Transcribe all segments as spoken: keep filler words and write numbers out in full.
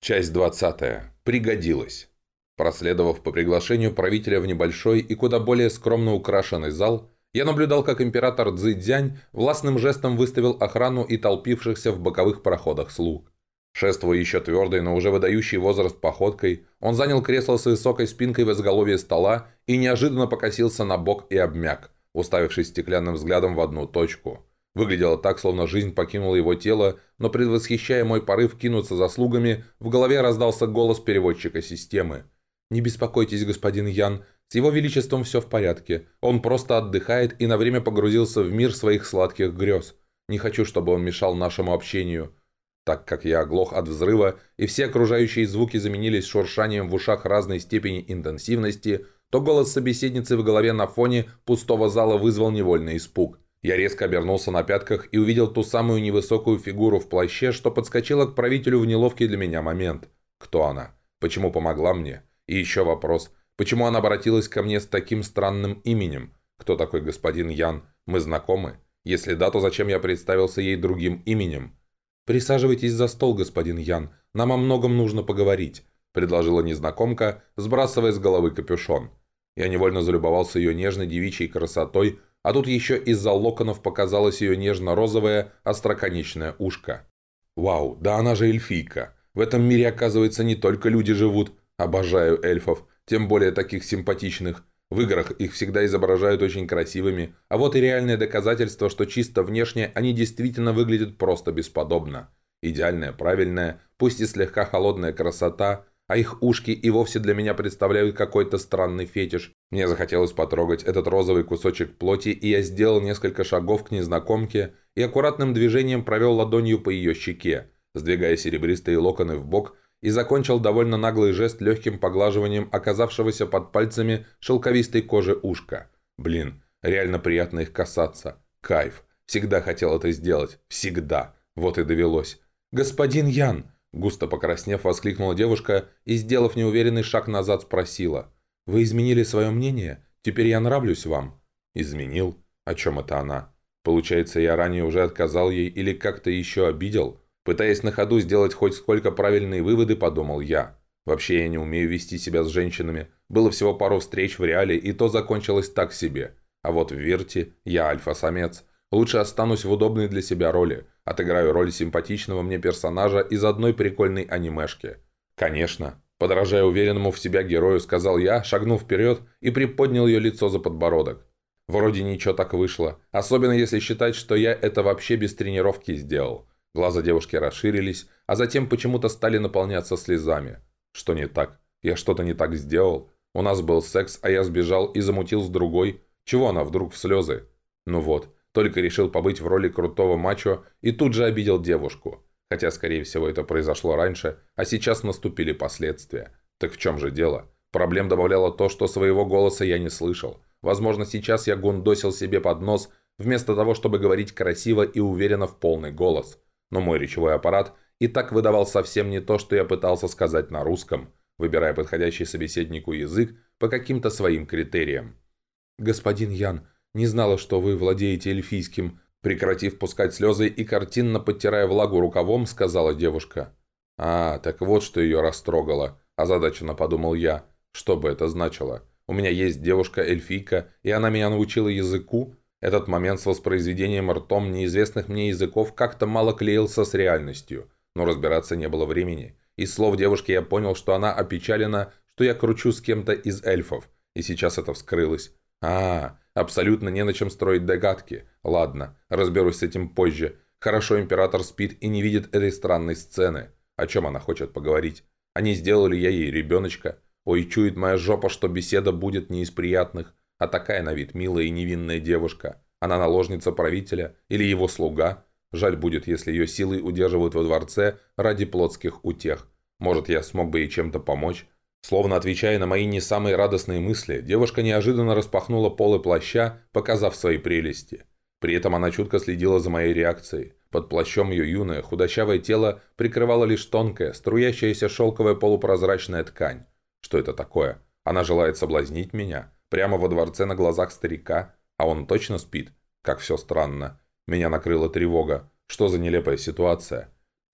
Часть двадцатая. Пригодилась. Проследовав по приглашению правителя в небольшой и куда более скромно украшенный зал, я наблюдал, как император Цзиньцзянь властным жестом выставил охрану и толпившихся в боковых проходах слуг. Шествуя еще твердой, но уже выдающий возраст походкой, он занял кресло с высокой спинкой в изголовье стола и неожиданно покосился на бок и обмяк, уставившись стеклянным взглядом в одну точку. Выглядело так, словно жизнь покинула его тело, но, предвосхищая мой порыв кинуться за слугами, в голове раздался голос переводчика системы. «Не беспокойтесь, господин Ян, с его величеством все в порядке. Он просто отдыхает и на время погрузился в мир своих сладких грез. Не хочу, чтобы он мешал нашему общению». Так как я оглох от взрыва, и все окружающие звуки заменились шуршанием в ушах разной степени интенсивности, то голос собеседницы в голове на фоне пустого зала вызвал невольный испуг. Я резко обернулся на пятках и увидел ту самую невысокую фигуру в плаще, что подскочила к правителю в неловкий для меня момент. Кто она? Почему помогла мне? И еще вопрос. Почему она обратилась ко мне с таким странным именем? Кто такой господин Ян? Мы знакомы? Если да, то зачем я представился ей другим именем? «Присаживайтесь за стол, господин Ян. Нам о многом нужно поговорить», – предложила незнакомка, сбрасывая с головы капюшон. Я невольно залюбовался ее нежной девичьей красотой, а тут еще из-за локонов показалось ее нежно-розовое остроконечное ушко. «Вау, да она же эльфийка! В этом мире, оказывается, не только люди живут. Обожаю эльфов, тем более таких симпатичных. В играх их всегда изображают очень красивыми, а вот и реальное доказательство, что чисто внешне они действительно выглядят просто бесподобно. Идеальная, правильная, пусть и слегка холодная красота, а их ушки и вовсе для меня представляют какой-то странный фетиш. Мне захотелось потрогать этот розовый кусочек плоти, и я сделал несколько шагов к незнакомке и аккуратным движением провел ладонью по ее щеке, сдвигая серебристые локоны в бок, и закончил довольно наглый жест легким поглаживанием оказавшегося под пальцами шелковистой кожи ушка. Блин, реально приятно их касаться. Кайф. Всегда хотел это сделать. Всегда. Вот и довелось. «Господин Ян!» Густо покраснев, воскликнула девушка и, сделав неуверенный шаг назад, спросила. «Вы изменили свое мнение? Теперь я нравлюсь вам?» «Изменил? О чем это она? Получается, я ранее уже отказал ей или как-то еще обидел?» Пытаясь на ходу сделать хоть сколько правильные выводы, подумал я. Вообще я не умею вести себя с женщинами. Было всего пару встреч в реале, и то закончилось так себе. А вот в Вирте я альфа-самец. Лучше останусь в удобной для себя роли. Отыграю роль симпатичного мне персонажа из одной прикольной анимешки. Конечно. Подражая уверенному в себя герою, сказал я, шагнув вперед и приподнял ее лицо за подбородок. Вроде ничего так вышло. Особенно если считать, что я это вообще без тренировки сделал. Глаза девушки расширились, а затем почему-то стали наполняться слезами. Что не так? Я что-то не так сделал? У нас был секс, а я сбежал и замутил с другой. Чего она вдруг в слезы? Ну вот, только решил побыть в роли крутого мачо и тут же обидел девушку. Хотя, скорее всего, это произошло раньше, а сейчас наступили последствия. Так в чем же дело? Проблем добавляло то, что своего голоса я не слышал. Возможно, сейчас я гундосил себе под нос, вместо того, чтобы говорить красиво и уверенно в полный голос. Но мой речевой аппарат и так выдавал совсем не то, что я пытался сказать на русском, выбирая подходящий собеседнику язык по каким-то своим критериям. «Господин Ян, не знала, что вы владеете эльфийским», прекратив пускать слезы и картинно подтирая влагу рукавом, сказала девушка. «А, так вот, что ее растрогало», озадаченно подумал я. «Что бы это значило? У меня есть девушка-эльфийка, и она меня научила языку?» Этот момент с воспроизведением ртом неизвестных мне языков как-то мало клеился с реальностью, но разбираться не было времени. Из слов девушки я понял, что она опечалена, что я кручу с кем-то из эльфов, и сейчас это вскрылось. А, абсолютно не на чем строить догадки. Ладно, разберусь с этим позже. Хорошо, император спит и не видит этой странной сцены. О чем она хочет поговорить? А не сделал ли я ей ребеночка? Ой, чует моя жопа, что беседа будет не из приятных. А такая на вид милая и невинная девушка. Она наложница правителя или его слуга. Жаль будет, если ее силой удерживают во дворце ради плотских утех. Может, я смог бы ей чем-то помочь? Словно отвечая на мои не самые радостные мысли, девушка неожиданно распахнула полы плаща, показав свои прелести. При этом она чутко следила за моей реакцией. Под плащом ее юное, худощавое тело прикрывала лишь тонкая, струящаяся шелковая полупрозрачная ткань. Что это такое? Она желает соблазнить меня? Прямо во дворце на глазах старика? А он точно спит? Как все странно. Меня накрыла тревога. Что за нелепая ситуация?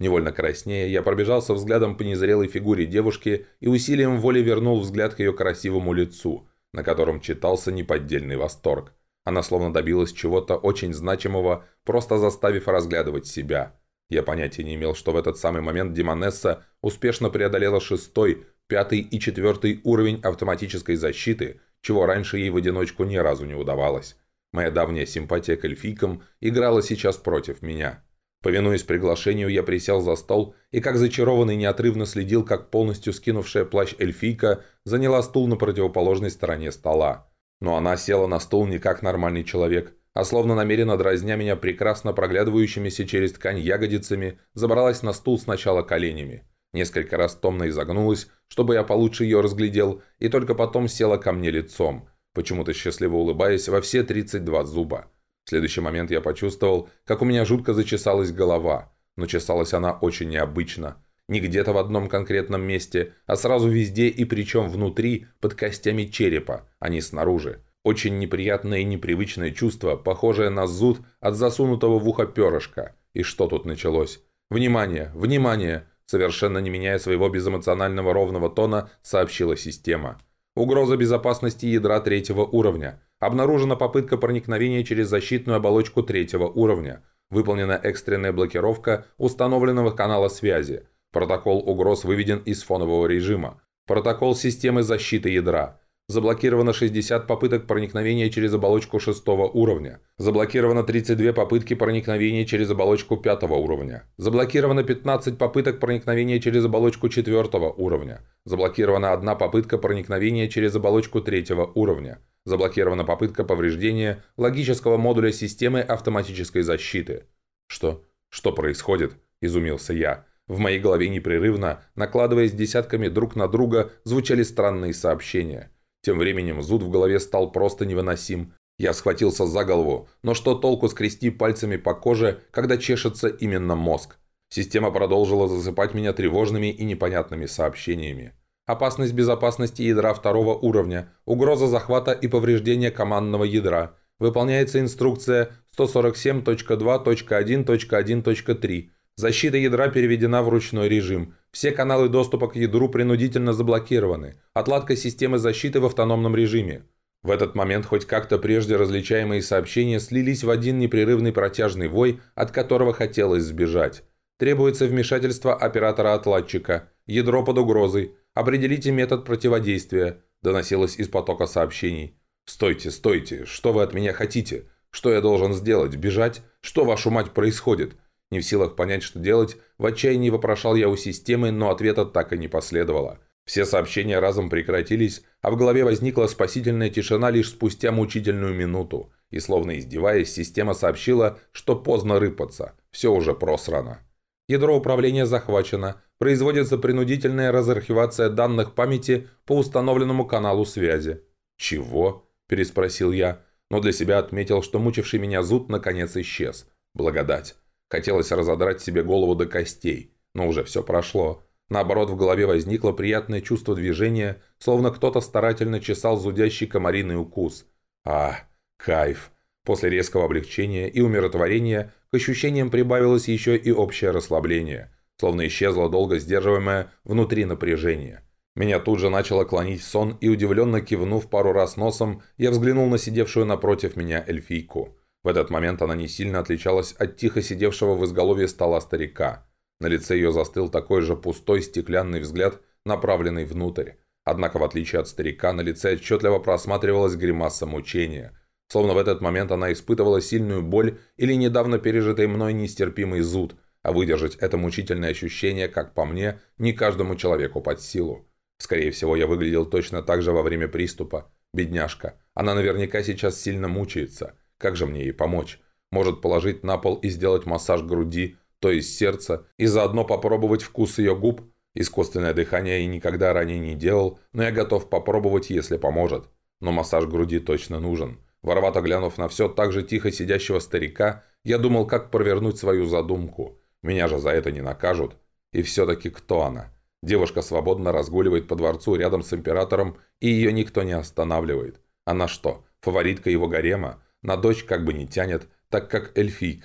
Невольно краснея, я пробежался взглядом по незрелой фигуре девушки и усилием воли вернул взгляд к ее красивому лицу, на котором читался неподдельный восторг. Она словно добилась чего-то очень значимого, просто заставив разглядывать себя. Я понятия не имел, что в этот самый момент Демонесса успешно преодолела шестой, пятый и четвертый уровень автоматической защиты, чего раньше ей в одиночку ни разу не удавалось. Моя давняя симпатия к эльфийкам играла сейчас против меня. Повинуясь приглашению, я присел за стол и, как зачарованный, неотрывно следил, как полностью скинувшая плащ эльфийка заняла стул на противоположной стороне стола. Но она села на стул не как нормальный человек, а словно намеренно дразня меня прекрасно проглядывающимися через ткань ягодицами, забралась на стул сначала коленями. Несколько раз томно изогнулась, чтобы я получше ее разглядел, и только потом села ко мне лицом, почему-то счастливо улыбаясь во все тридцать два зуба. В следующий момент я почувствовал, как у меня жутко зачесалась голова, но чесалась она очень необычно. Не где-то в одном конкретном месте, а сразу везде и причем внутри, под костями черепа, а не снаружи. Очень неприятное и непривычное чувство, похожее на зуд от засунутого в ухо перышка. И что тут началось? «Внимание! Внимание!» Совершенно не меняя своего безэмоционального ровного тона, сообщила система. «Угроза безопасности ядра третьего уровня. Обнаружена попытка проникновения через защитную оболочку третьего уровня. Выполнена экстренная блокировка установленного канала связи. Протокол угроз выведен из фонового режима. Протокол системы защиты ядра. Заблокировано шестьдесят попыток проникновения через оболочку шестого уровня. Заблокировано тридцать две попытки проникновения через оболочку пятого уровня. Заблокировано пятнадцать попыток проникновения через оболочку четвертого уровня. Заблокирована одна попытка проникновения через оболочку третьего уровня. Заблокирована попытка повреждения логического модуля системы автоматической защиты. «Что? Что происходит?» – изумился я. В моей голове непрерывно, накладываясь десятками друг на друга, звучали странные сообщения. Тем временем зуд в голове стал просто невыносим. Я схватился за голову, но что толку скрести пальцами по коже, когда чешется именно мозг? Система продолжила засыпать меня тревожными и непонятными сообщениями. Опасность безопасности ядра второго уровня. Угроза захвата и повреждения командного ядра. Выполняется инструкция сто сорок семь точка два точка один точка один точка три. Защита ядра переведена в ручной режим. Все каналы доступа к ядру принудительно заблокированы. Отладка системы защиты в автономном режиме. В этот момент хоть как-то прежде различаемые сообщения слились в один непрерывный протяжный вой, от которого хотелось сбежать. Требуется вмешательство оператора-отладчика. Ядро под угрозой. Определите метод противодействия. Доносилось из потока сообщений. «Стойте, стойте! Что вы от меня хотите? Что я должен сделать? Бежать? Что, вашу мать, происходит?» Не в силах понять, что делать, в отчаянии вопрошал я у системы, но ответа так и не последовало. Все сообщения разом прекратились, а в голове возникла спасительная тишина лишь спустя мучительную минуту. И словно издеваясь, система сообщила, что поздно рыпаться, все уже просрано. Ядро управления захвачено, производится принудительная разархивация данных памяти по установленному каналу связи. «Чего?» – переспросил я, но для себя отметил, что мучивший меня зуд наконец исчез. Благодать. Хотелось разодрать себе голову до костей, но уже все прошло. Наоборот, в голове возникло приятное чувство движения, словно кто-то старательно чесал зудящий комариный укус. А, кайф! После резкого облегчения и умиротворения к ощущениям прибавилось еще и общее расслабление, словно исчезло долго сдерживаемое внутри напряжение. Меня тут же начало клонить в сон, и удивленно кивнув пару раз носом, я взглянул на сидевшую напротив меня эльфийку. В этот момент она не сильно отличалась от тихо сидевшего в изголовье стола старика. На лице ее застыл такой же пустой стеклянный взгляд, направленный внутрь. Однако, в отличие от старика, на лице отчетливо просматривалась гримаса мучения. Словно в этот момент она испытывала сильную боль или недавно пережитый мной нестерпимый зуд, а выдержать это мучительное ощущение, как по мне, не каждому человеку под силу. Скорее всего, я выглядел точно так же во время приступа. Бедняжка. Она наверняка сейчас сильно мучается. Как же мне ей помочь? Может, положить на пол и сделать массаж груди, то есть сердца, и заодно попробовать вкус ее губ? Искусственное дыхание я никогда ранее не делал, но я готов попробовать, если поможет. Но массаж груди точно нужен. Воровато глянув на все так же тихо сидящего старика, я думал, как провернуть свою задумку. Меня же за это не накажут. И все-таки кто она? Девушка свободно разгуливает по дворцу рядом с императором, и ее никто не останавливает. Она что, фаворитка его гарема? На дочь как бы не тянет, так как эльфийка.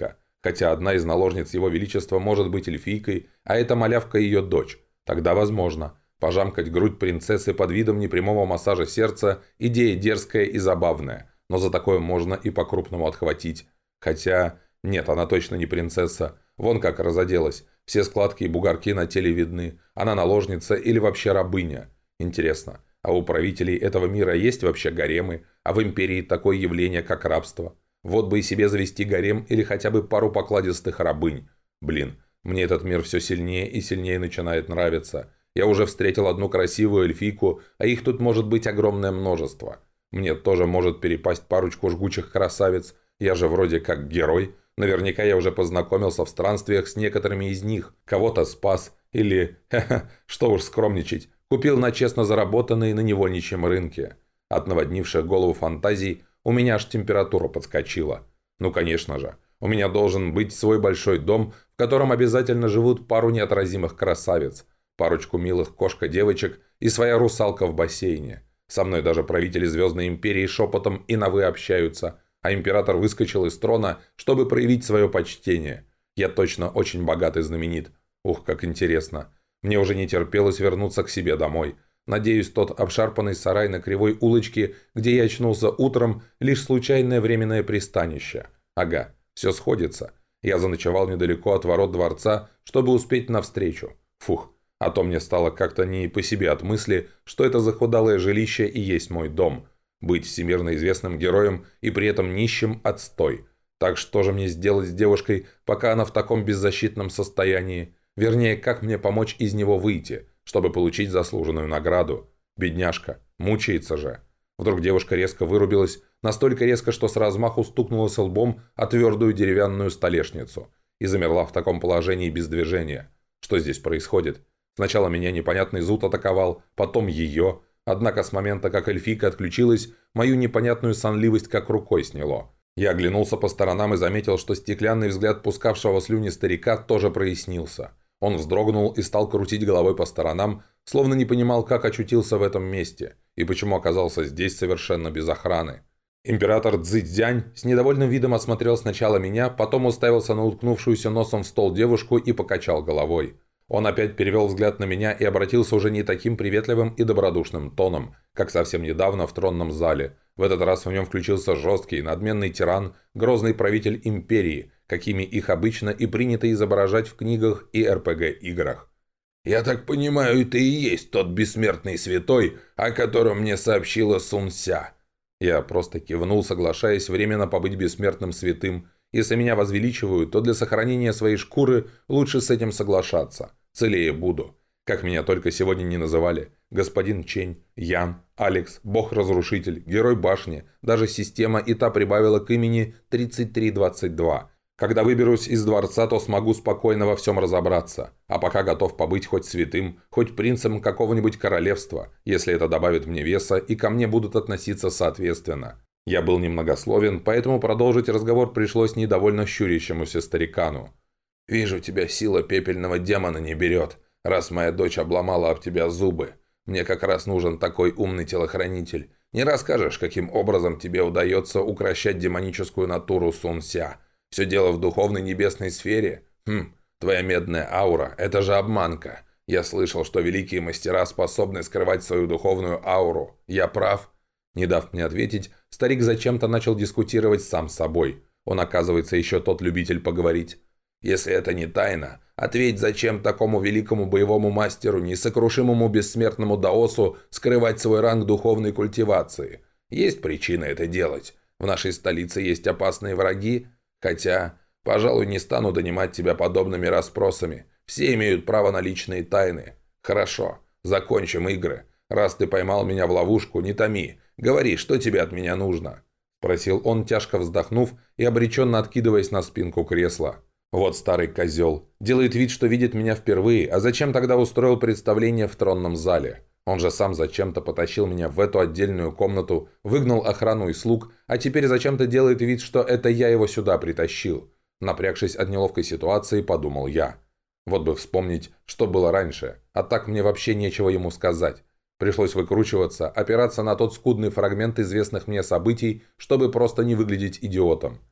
Хотя одна из наложниц его величества может быть эльфийкой, а эта малявка ее дочь. Тогда возможно. Пожамкать грудь принцессы под видом непрямого массажа сердца – идея дерзкая и забавная, но за такое можно и по-крупному отхватить. Хотя, нет, она точно не принцесса. Вон как разоделась. Все складки и бугорки на теле видны. Она наложница или вообще рабыня. Интересно, а у правителей этого мира есть вообще гаремы, а в империи такое явление, как рабство? Вот бы и себе завести гарем или хотя бы пару покладистых рабынь. Блин, мне этот мир все сильнее и сильнее начинает нравиться. Я уже встретил одну красивую эльфийку, а их тут может быть огромное множество. Мне тоже может перепасть парочку жгучих красавиц. Я же вроде как герой. Наверняка я уже познакомился в странствиях с некоторыми из них. Кого-то спас. Или, ха-ха, что уж скромничать, купил на честно заработанные на невольничьем рынке. От наводнивших голову фантазий у меня аж температура подскочила. Ну конечно же, у меня должен быть свой большой дом, в котором обязательно живут пару неотразимых красавиц. Парочку милых кошка-девочек и своя русалка в бассейне. Со мной даже правители Звездной Империи шепотом и на «вы» общаются, а император выскочил из трона, чтобы проявить свое почтение. Я точно очень богат и знаменит. Ух, как интересно. Мне уже не терпелось вернуться к себе домой. Надеюсь, тот обшарпанный сарай на кривой улочке, где я очнулся утром, лишь случайное временное пристанище. Ага, все сходится. Я заночевал недалеко от ворот дворца, чтобы успеть навстречу. Фух. А то мне стало как-то не по себе от мысли, что это захудалое жилище и есть мой дом. Быть всемирно известным героем и при этом нищим – отстой. Так что же мне сделать с девушкой, пока она в таком беззащитном состоянии? Вернее, как мне помочь из него выйти, чтобы получить заслуженную награду? Бедняжка, мучается же. Вдруг девушка резко вырубилась, настолько резко, что с размаху стукнулась лбом о твердую деревянную столешницу и замерла в таком положении без движения. Что здесь происходит? Сначала меня непонятный зуд атаковал, потом ее. Однако с момента, как эльфийка отключилась, мою непонятную сонливость как рукой сняло. Я оглянулся по сторонам и заметил, что стеклянный взгляд пускавшего слюни старика тоже прояснился. Он вздрогнул и стал крутить головой по сторонам, словно не понимал, как очутился в этом месте и почему оказался здесь совершенно без охраны. Император Цзиньцзянь с недовольным видом осмотрел сначала меня, потом уставился на уткнувшуюся носом в стол девушку и покачал головой. Он опять перевел взгляд на меня и обратился уже не таким приветливым и добродушным тоном, как совсем недавно в тронном зале. В этот раз в нем включился жесткий, надменный тиран, грозный правитель империи, какими их обычно и принято изображать в книгах и эр пэ гэ-играх. «Я так понимаю, ты и есть тот бессмертный святой, о котором мне сообщила Сун Ся». Я просто кивнул, соглашаясь временно побыть бессмертным святым. Если меня возвеличивают, то для сохранения своей шкуры лучше с этим соглашаться. Целее буду. Как меня только сегодня не называли. Господин Чень, Ян, Алекс, Бог-разрушитель, Герой башни. Даже система и та прибавила к имени тридцать три двадцать два. Когда выберусь из дворца, то смогу спокойно во всем разобраться. А пока готов побыть хоть святым, хоть принцем какого-нибудь королевства, если это добавит мне веса и ко мне будут относиться соответственно. Я был немногословен, поэтому продолжить разговор пришлось недовольно щурящемуся старикану. «Вижу, тебя сила пепельного демона не берет, раз моя дочь обломала об тебя зубы. Мне как раз нужен такой умный телохранитель. Не расскажешь, каким образом тебе удается укрощать демоническую натуру Сун Ся? Все дело в духовной небесной сфере? Хм, твоя медная аура – это же обманка. Я слышал, что великие мастера способны скрывать свою духовную ауру. Я прав?» Не дав мне ответить, старик зачем-то начал дискутировать сам с собой. Он, оказывается, еще тот любитель поговорить. «Если это не тайна, ответь, зачем такому великому боевому мастеру, несокрушимому бессмертному даосу, скрывать свой ранг духовной культивации? Есть причина это делать. В нашей столице есть опасные враги. Хотя, пожалуй, не стану донимать тебя подобными расспросами. Все имеют право на личные тайны. Хорошо, закончим игры. Раз ты поймал меня в ловушку, не томи. Говори, что тебе от меня нужно?» – спросил он, тяжко вздохнув и обреченно откидываясь на спинку кресла. «Вот старый козел. Делает вид, что видит меня впервые, а зачем тогда устроил представление в тронном зале? Он же сам зачем-то потащил меня в эту отдельную комнату, выгнал охрану и слуг, а теперь зачем-то делает вид, что это я его сюда притащил». Напрягшись от неловкой ситуации, подумал я. Вот бы вспомнить, что было раньше, а так мне вообще нечего ему сказать. Пришлось выкручиваться, опираться на тот скудный фрагмент известных мне событий, чтобы просто не выглядеть идиотом.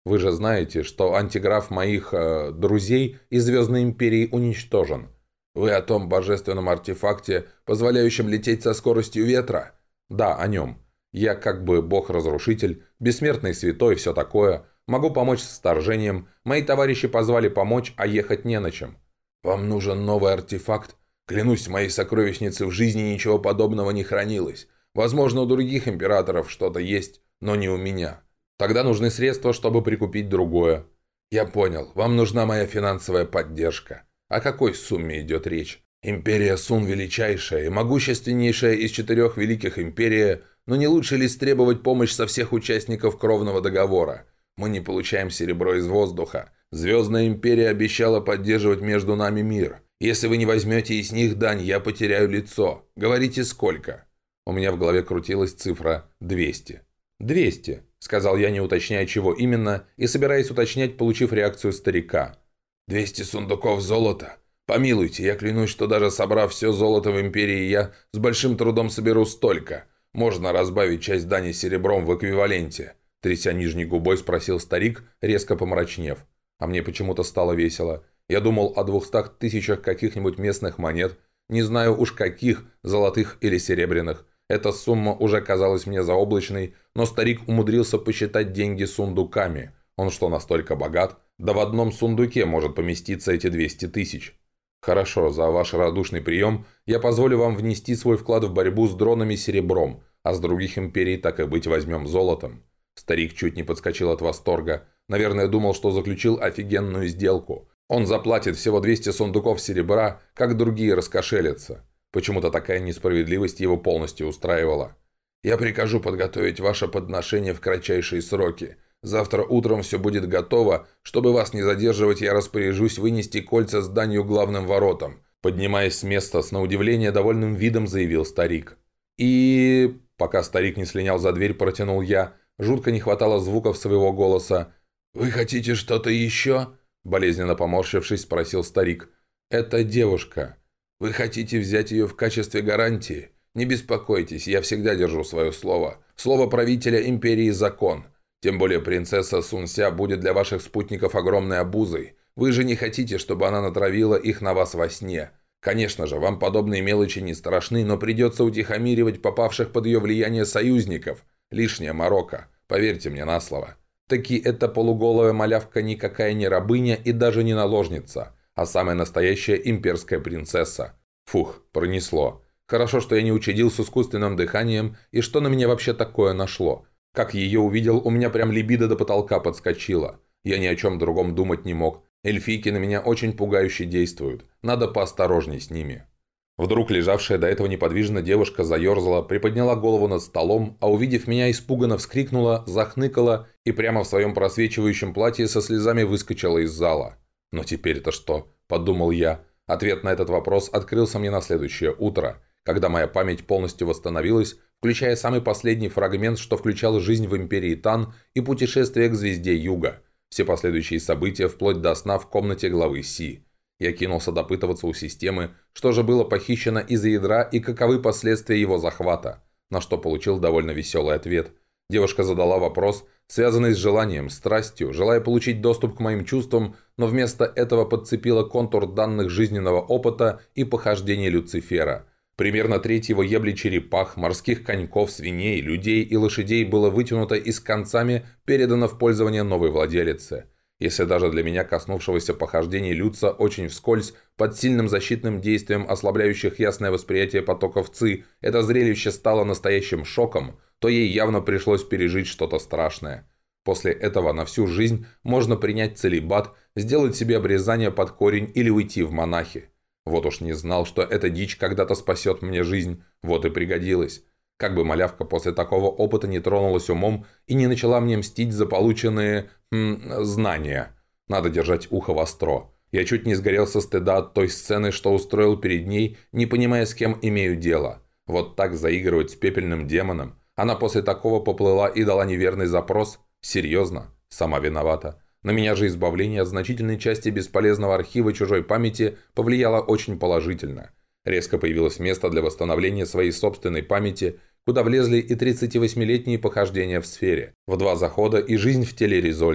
Вы же знаете, что антиграф моих э, друзей из Звездной Империи уничтожен. Вы о том божественном артефакте, позволяющем лететь со скоростью ветра? Да, о нем. Я как бы бог-разрушитель, бессмертный святой, все такое. Могу помочь с вторжением. Мои товарищи позвали помочь, а ехать не на чем. Вам нужен новый артефакт? Клянусь, в моей сокровищнице в жизни ничего подобного не хранилось. Возможно, у других императоров что-то есть, но не у меня. Тогда нужны средства, чтобы прикупить другое. Я понял, вам нужна моя финансовая поддержка. О какой сумме идет речь? Империя Сун величайшая и могущественнейшая из четырех великих империй, но не лучше ли требовать помощь со всех участников кровного договора? Мы не получаем серебро из воздуха. Звездная империя обещала поддерживать между нами мир. Если вы не возьмете из них дань, я потеряю лицо. Говорите, сколько? У меня в голове крутилась цифра двести. «двести», — сказал я, не уточняя, чего именно, и собираясь уточнять, получив реакцию старика. «двести сундуков золота? Помилуйте, я клянусь, что даже собрав все золото в империи, я с большим трудом соберу столько. Можно разбавить часть дани серебром в эквиваленте», — тряся нижней губой, спросил старик, резко помрачнев. А мне почему-то стало весело. Я думал о двухстах тысячах каких-нибудь местных монет, не знаю уж каких, золотых или серебряных. Эта сумма уже казалась мне заоблачной, но старик умудрился посчитать деньги сундуками. Он что, настолько богат? Да в одном сундуке может поместиться эти двести тысяч. Хорошо, за ваш радушный прием я позволю вам внести свой вклад в борьбу с дронами серебром, а с других империй так и быть возьмем золотом. Старик чуть не подскочил от восторга. Наверное, думал, что заключил офигенную сделку. Он заплатит всего двести сундуков серебра, как другие раскошелятся. Почему-то такая несправедливость его полностью устраивала. «Я прикажу подготовить ваше подношение в кратчайшие сроки. Завтра утром все будет готово. Чтобы вас не задерживать, я распоряжусь вынести кольца с данью главным воротам», поднимаясь с места, с на удивление довольным видом заявил старик. «И...» Пока старик не слинял за дверь, протянул я. Жутко не хватало звуков своего голоса. «Вы хотите что-то еще?» Болезненно поморщившись, спросил старик. «Это девушка. Вы хотите взять ее в качестве гарантии? Не беспокойтесь, я всегда держу свое слово. Слово правителя империи – закон. Тем более принцесса Сунся будет для ваших спутников огромной обузой. Вы же не хотите, чтобы она натравила их на вас во сне. Конечно же, вам подобные мелочи не страшны, но придется утихомиривать попавших под ее влияние союзников. Лишняя морока. Поверьте мне на слово». Таки эта полуголая малявка никакая не рабыня и даже не наложница, а самая настоящая имперская принцесса. Фух, пронесло. Хорошо, что я не учудил с искусственным дыханием, и что на меня вообще такое нашло. Как ее увидел, у меня прям либидо до потолка подскочило. Я ни о чем другом думать не мог. Эльфийки на меня очень пугающе действуют. Надо поосторожней с ними. Вдруг лежавшая до этого неподвижно девушка заерзала, приподняла голову над столом, а увидев меня, испуганно вскрикнула, захныкала и прямо в своем просвечивающем платье со слезами выскочила из зала. «Но теперь-то что?» – подумал я. Ответ на этот вопрос открылся мне на следующее утро, когда моя память полностью восстановилась, включая самый последний фрагмент, что включал жизнь в империи Тан и путешествие к звезде Юга, все последующие события вплоть до сна в комнате главы Си. Я кинулся допытываться у системы, что же было похищено из ядра и каковы последствия его захвата, на что получил довольно веселый ответ. Девушка задала вопрос, связанный с желанием, страстью, желая получить доступ к моим чувствам, но вместо этого подцепила контур данных жизненного опыта и похождений Люцифера. Примерно треть его ебли черепах, морских коньков, свиней, людей и лошадей было вытянуто и с концами передано в пользование новой владелице. Если даже для меня, коснувшегося похождений Люца очень вскользь, под сильным защитным действием ослабляющих ясное восприятие потоков ЦИ, это зрелище стало настоящим шоком, то ей явно пришлось пережить что-то страшное. После этого на всю жизнь можно принять целибат, сделать себе обрезание под корень или уйти в монахи. Вот уж не знал, что эта дичь когда-то спасет мне жизнь, вот и пригодилась. Как бы малявка после такого опыта не тронулась умом и не начала мне мстить за полученные... М, знания. Надо держать ухо востро. Я чуть не сгорел со стыда от той сцены, что устроил перед ней, не понимая, с кем имею дело. Вот так заигрывать с пепельным демоном. Она после такого поплыла и дала неверный запрос. Серьезно? Сама виновата. На меня же избавление от значительной части бесполезного архива чужой памяти повлияло очень положительно. Резко появилось место для восстановления своей собственной памяти, куда влезли и тридцативосьмилетние похождения в сфере, в два захода и жизнь в теле Ризольды.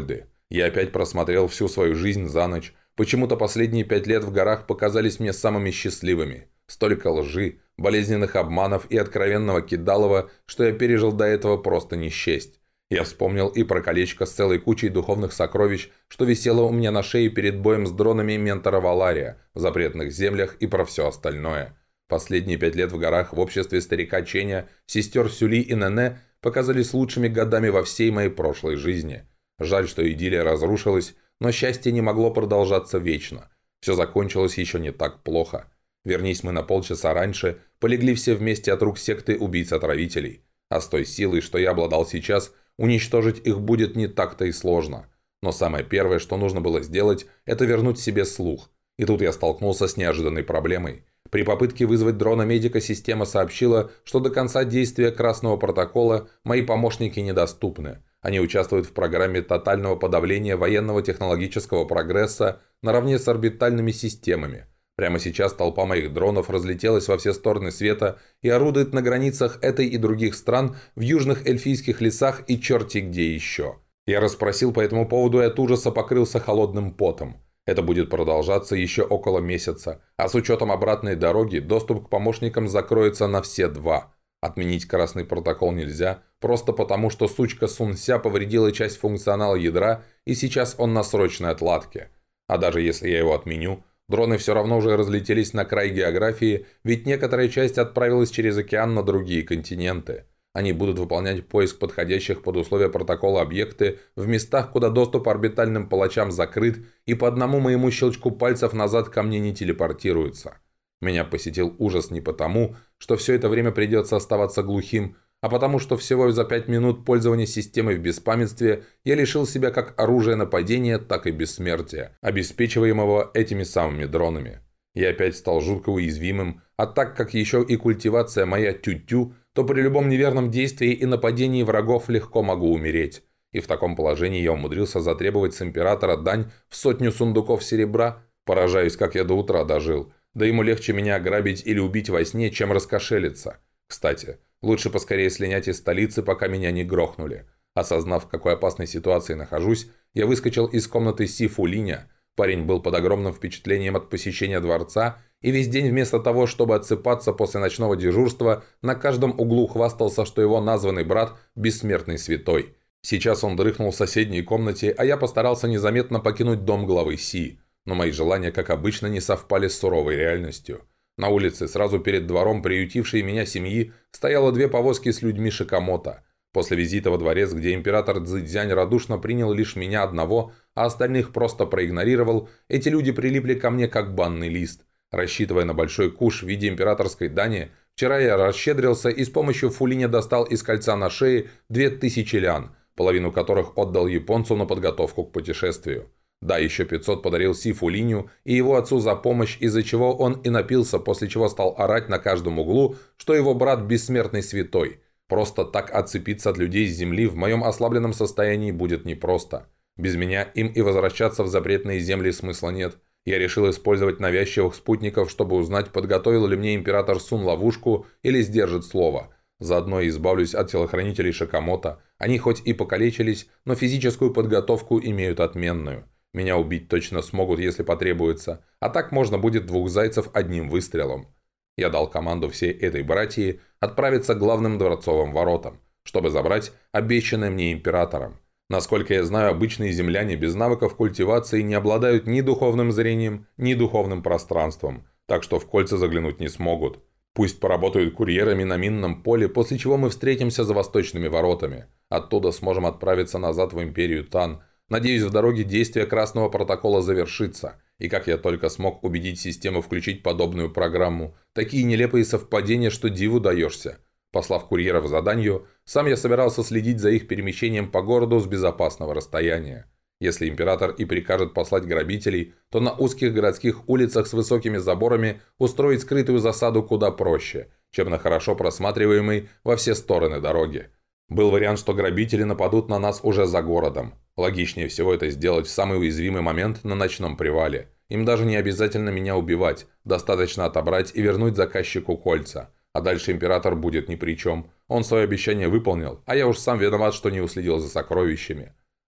Я опять просмотрел всю свою жизнь за ночь. Почему-то последние пять лет в горах показались мне самыми счастливыми. Столько лжи, болезненных обманов и откровенного кидалова, что я пережил до этого просто не счесть. Я вспомнил и про колечко с целой кучей духовных сокровищ, что висело у меня на шее перед боем с дронами ментора Валария в запретных землях, и про все остальное. Последние пять лет в горах в обществе старика Ченя, сестер Сюли и Нене показались лучшими годами во всей моей прошлой жизни. Жаль, что идиллия разрушилась, но счастье не могло продолжаться вечно. Все закончилось еще не так плохо. Вернись мы на полчаса раньше, полегли все вместе от рук секты убийц-отравителей. А с той силой, что я обладал сейчас, уничтожить их будет не так-то и сложно. Но самое первое, что нужно было сделать, это вернуть себе слух. И тут я столкнулся с неожиданной проблемой. При попытке вызвать дрона-медика система сообщила, что до конца действия Красного протокола мои помощники недоступны. Они участвуют в программе тотального подавления военного технологического прогресса наравне с орбитальными системами. Прямо сейчас толпа моих дронов разлетелась во все стороны света и орудует на границах этой и других стран, в южных эльфийских лесах и черти где еще. Я расспросил по этому поводу и от ужаса покрылся холодным потом. Это будет продолжаться еще около месяца, а с учетом обратной дороги доступ к помощникам закроется на все два. Отменить Красный протокол нельзя, просто потому что сучка Сунся повредила часть функционала ядра, и сейчас он на срочной отладке. А даже если я его отменю, дроны все равно уже разлетелись на край географии, ведь некоторая часть отправилась через океан на другие континенты. Они будут выполнять поиск подходящих под условия протокола объекты в местах, куда доступ орбитальным палачам закрыт, и по одному моему щелчку пальцев назад ко мне не телепортируются. Меня посетил ужас не потому, что все это время придется оставаться глухим, а потому что всего за пять минут пользования системой в беспамятстве я лишил себя как оружия нападения, так и бессмертия, обеспечиваемого этими самыми дронами. Я опять стал жутко уязвимым, а так как еще и культивация моя тю-тю, то при любом неверном действии и нападении врагов легко могу умереть. И в таком положении я умудрился затребовать с императора дань в сотню сундуков серебра. Поражаюсь, как я до утра дожил. Да ему легче меня ограбить или убить во сне, чем раскошелиться. Кстати, лучше поскорее слинять из столицы, пока меня не грохнули. Осознав, в какой опасной ситуации нахожусь, я выскочил из комнаты Сифу Линя. Парень был под огромным впечатлением от посещения дворца, и весь день вместо того, чтобы отсыпаться после ночного дежурства, на каждом углу хвастался, что его названный брат – бессмертный святой. Сейчас он дрыхнул в соседней комнате, а я постарался незаметно покинуть дом главы Си. Но мои желания, как обычно, не совпали с суровой реальностью. На улице, сразу перед двором приютившей меня семьи, стояло две повозки с людьми Шикамото. После визита во дворец, где император Цзэцзянь радушно принял лишь меня одного, а остальных просто проигнорировал, эти люди прилипли ко мне как банный лист. Рассчитывая на большой куш в виде императорской дани, вчера я расщедрился и с помощью Фулиня достал из кольца на шее две тысячи лян, половину которых отдал японцу на подготовку к путешествию. Да, еще пятьсот подарил Сифу Линю и его отцу за помощь, из-за чего он и напился, после чего стал орать на каждом углу, что его брат бессмертный святой. Просто так отцепиться от людей с земли в моем ослабленном состоянии будет непросто. Без меня им и возвращаться в запретные земли смысла нет. Я решил использовать навязчивых спутников, чтобы узнать, подготовил ли мне император Сун ловушку или сдержит слово. Заодно избавлюсь от телохранителей Шикамото. Они хоть и покалечились, но физическую подготовку имеют отменную. Меня убить точно смогут, если потребуется, а так можно будет двух зайцев одним выстрелом. Я дал команду всей этой братьи отправиться к главным дворцовым воротам, чтобы забрать обещанное мне императором. Насколько я знаю, обычные земляне без навыков культивации не обладают ни духовным зрением, ни духовным пространством, так что в кольца заглянуть не смогут. Пусть поработают курьерами на минном поле, после чего мы встретимся за восточными воротами. Оттуда сможем отправиться назад в империю Тан. Надеюсь, в дороге действие Красного протокола завершится. И как я только смог убедить систему включить подобную программу. Такие нелепые совпадения, что диву даешься. Послав курьеров заданию, сам я собирался следить за их перемещением по городу с безопасного расстояния. Если император и прикажет послать грабителей, то на узких городских улицах с высокими заборами устроить скрытую засаду куда проще, чем на хорошо просматриваемой во все стороны дороги. Был вариант, что грабители нападут на нас уже за городом. Логичнее всего это сделать в самый уязвимый момент на ночном привале. Им даже не обязательно меня убивать, достаточно отобрать и вернуть заказчику кольца. А дальше император будет ни при чем. Он свое обещание выполнил, а я уж сам виноват, что не уследил за сокровищами.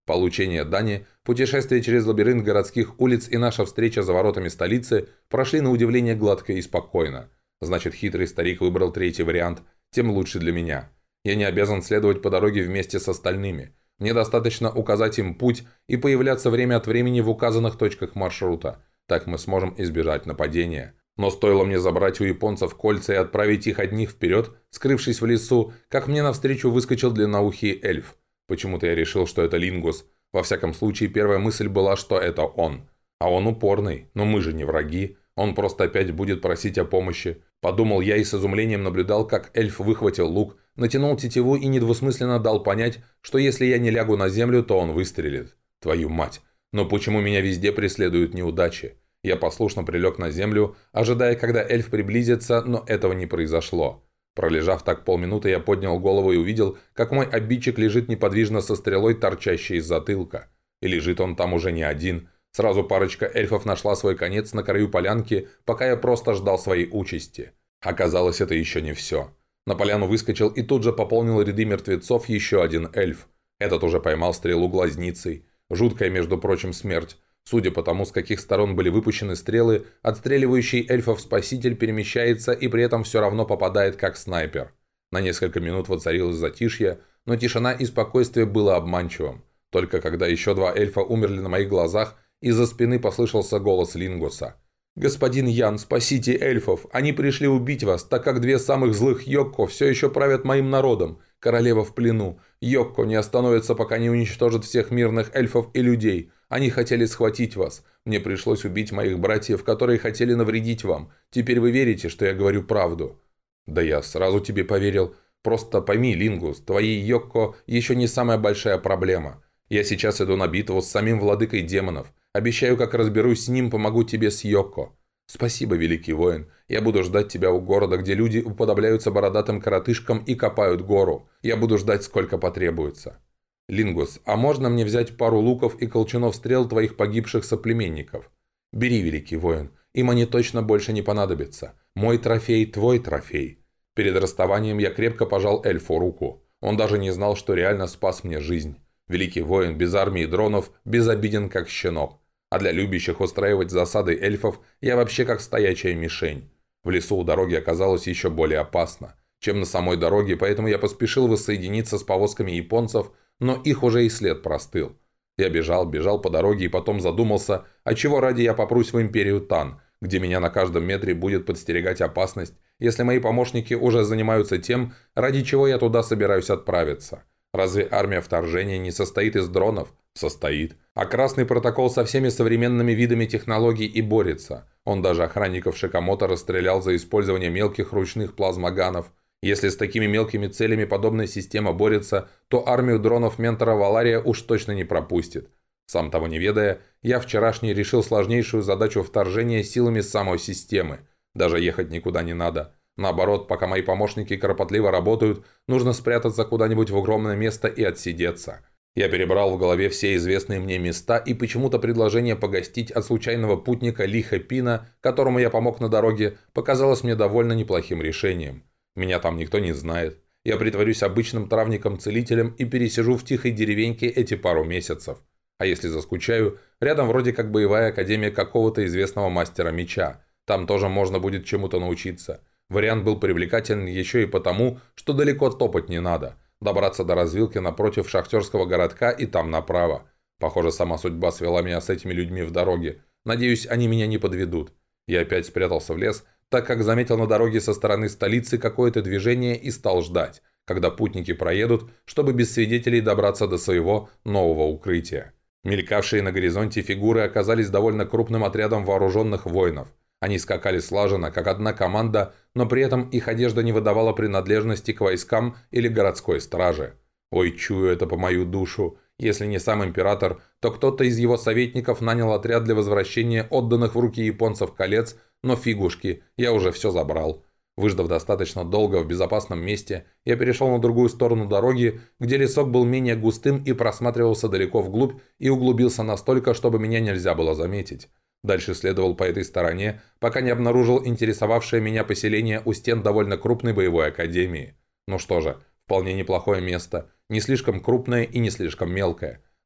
Получение дани, путешествие через лабиринт городских улиц и наша встреча за воротами столицы прошли на удивление гладко и спокойно. Значит, хитрый старик выбрал третий вариант, тем лучше для меня. Я не обязан следовать по дороге вместе с остальными. Мне достаточно указать им путь и появляться время от времени в указанных точках маршрута. Так мы сможем избежать нападения. Но стоило мне забрать у японцев кольца и отправить их одних вперед, скрывшись в лесу, как мне навстречу выскочил длинноухий эльф. Почему-то я решил, что это Лингус. Во всяком случае, первая мысль была, что это он. А он упорный, но мы же не враги. Он просто опять будет просить о помощи. Подумал я и с изумлением наблюдал, как эльф выхватил лук, натянул тетиву и недвусмысленно дал понять, что если я не лягу на землю, то он выстрелит. Твою мать! Но почему меня везде преследуют неудачи? Я послушно прилег на землю, ожидая, когда эльф приблизится, но этого не произошло. Пролежав так полминуты, я поднял голову и увидел, как мой обидчик лежит неподвижно со стрелой, торчащей из затылка. И лежит он там уже не один. Сразу парочка эльфов нашла свой конец на краю полянки, пока я просто ждал своей участи. Оказалось, это еще не все. На поляну выскочил и тут же пополнил ряды мертвецов еще один эльф. Этот уже поймал стрелу глазницей. Жуткая, между прочим, смерть. Судя по тому, с каких сторон были выпущены стрелы, отстреливающий эльфов спаситель перемещается и при этом все равно попадает как снайпер. На несколько минут воцарилось затишье, но тишина и спокойствие было обманчивым. Только когда еще два эльфа умерли на моих глазах, из-за спины послышался голос Лингуса. «Господин Ян, спасите эльфов! Они пришли убить вас, так как две самых злых Йокко все еще правят моим народом. Королева в плену. Йокко не остановится, пока не уничтожит всех мирных эльфов и людей. Они хотели схватить вас. Мне пришлось убить моих братьев, которые хотели навредить вам. Теперь вы верите, что я говорю правду?» «Да я сразу тебе поверил. Просто пойми, Лингус, твои Йокко еще не самая большая проблема. Я сейчас иду на битву с самим владыкой демонов. Обещаю, как разберусь с ним, помогу тебе с Йокко. Спасибо, великий воин. Я буду ждать тебя у города, где люди уподобляются бородатым коротышкам и копают гору. Я буду ждать, сколько потребуется. Лингус, а можно мне взять пару луков и колчанов стрел твоих погибших соплеменников? Бери, великий воин. Им они точно больше не понадобятся. Мой трофей, твой трофей. Перед расставанием я крепко пожал эльфу руку. Он даже не знал, что реально спас мне жизнь. Великий воин без армии дронов, безобиден как щенок. А для любящих устраивать засады эльфов я вообще как стоячая мишень. В лесу у дороги оказалось еще более опасно, чем на самой дороге, поэтому я поспешил воссоединиться с повозками японцев, но их уже и след простыл. Я бежал, бежал по дороге и потом задумался, а чего ради я попрусь в империю Тан, где меня на каждом метре будет подстерегать опасность, если мои помощники уже занимаются тем, ради чего я туда собираюсь отправиться. Разве армия вторжения не состоит из дронов? Состоит. А Красный протокол со всеми современными видами технологий и борется. Он даже охранников Шикамото расстрелял за использование мелких ручных плазмоганов. Если с такими мелкими целями подобная система борется, то армию дронов ментора Валария уж точно не пропустит. Сам того не ведая, я вчерашний решил сложнейшую задачу вторжения силами самой системы. Даже ехать никуда не надо. Наоборот, пока мои помощники кропотливо работают, нужно спрятаться куда-нибудь в укромное место и отсидеться. Я перебрал в голове все известные мне места, и почему-то предложение погостить от случайного путника Лиха Пина, которому я помог на дороге, показалось мне довольно неплохим решением. Меня там никто не знает. Я притворюсь обычным травником-целителем и пересижу в тихой деревеньке эти пару месяцев. А если заскучаю, рядом вроде как боевая академия какого-то известного мастера меча. Там тоже можно будет чему-то научиться. Вариант был привлекателен еще и потому, что далеко топать не надо. Добраться до развилки напротив шахтерского городка и там направо. Похоже, сама судьба свела меня с этими людьми в дороге. Надеюсь, они меня не подведут. Я опять спрятался в лес, так как заметил на дороге со стороны столицы какое-то движение и стал ждать, когда путники проедут, чтобы без свидетелей добраться до своего нового укрытия. Мелькавшие на горизонте фигуры оказались довольно крупным отрядом вооруженных воинов. Они скакали слаженно, как одна команда, но при этом их одежда не выдавала принадлежности к войскам или городской страже. Ой, чую это по мою душу. Если не сам император, то кто-то из его советников нанял отряд для возвращения отданных в руки японцев колец, но фигушки, я уже все забрал. Выждав достаточно долго в безопасном месте, я перешел на другую сторону дороги, где лесок был менее густым и просматривался далеко вглубь и углубился настолько, чтобы меня нельзя было заметить. Дальше следовал по этой стороне, пока не обнаружил интересовавшее меня поселение у стен довольно крупной боевой академии. Ну что же, вполне неплохое место, не слишком крупное и не слишком мелкое.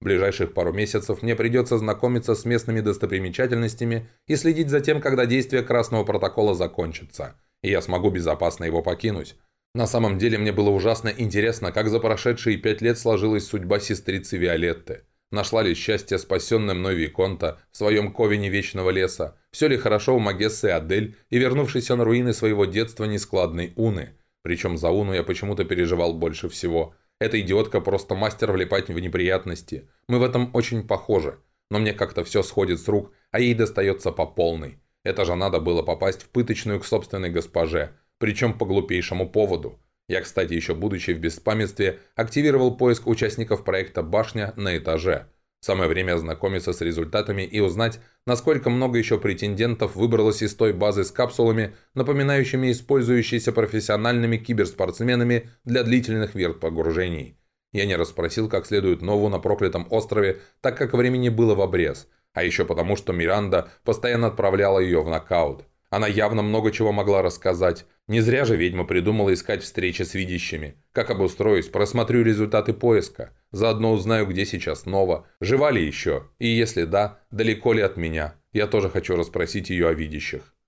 В ближайших пару месяцев мне придется знакомиться с местными достопримечательностями и следить за тем, когда действие Красного протокола закончится, и я смогу безопасно его покинуть. На самом деле мне было ужасно интересно, как за прошедшие пять лет сложилась судьба сестрицы Виолетты. Нашла ли счастье спасенная мной Виконта в своем ковине Вечного Леса? Все ли хорошо у Магессы Адель и вернувшейся на руины своего детства нескладной Уны? Причем за Уну я почему-то переживал больше всего. Эта идиотка просто мастер влипать в неприятности. Мы в этом очень похожи. Но мне как-то все сходит с рук, а ей достается по полной. Это же надо было попасть в пыточную к собственной госпоже. Причем по глупейшему поводу. Я, кстати, еще будучи в беспамятстве, активировал поиск участников проекта «Башня» на этаже. Самое время ознакомиться с результатами и узнать, насколько много еще претендентов выбралось из той базы с капсулами, напоминающими использующиеся профессиональными киберспортсменами для длительных вирт-погружений. Я не расспросил как следует Нову на проклятом острове, так как времени было в обрез, а еще потому, что Миранда постоянно отправляла ее в нокаут. Она явно много чего могла рассказать. Не зря же ведьма придумала искать встречи с видящими. Как обустроюсь, просмотрю результаты поиска. Заодно узнаю, где сейчас Нова, жива ли еще, и если да, далеко ли от меня. Я тоже хочу расспросить ее о видящих.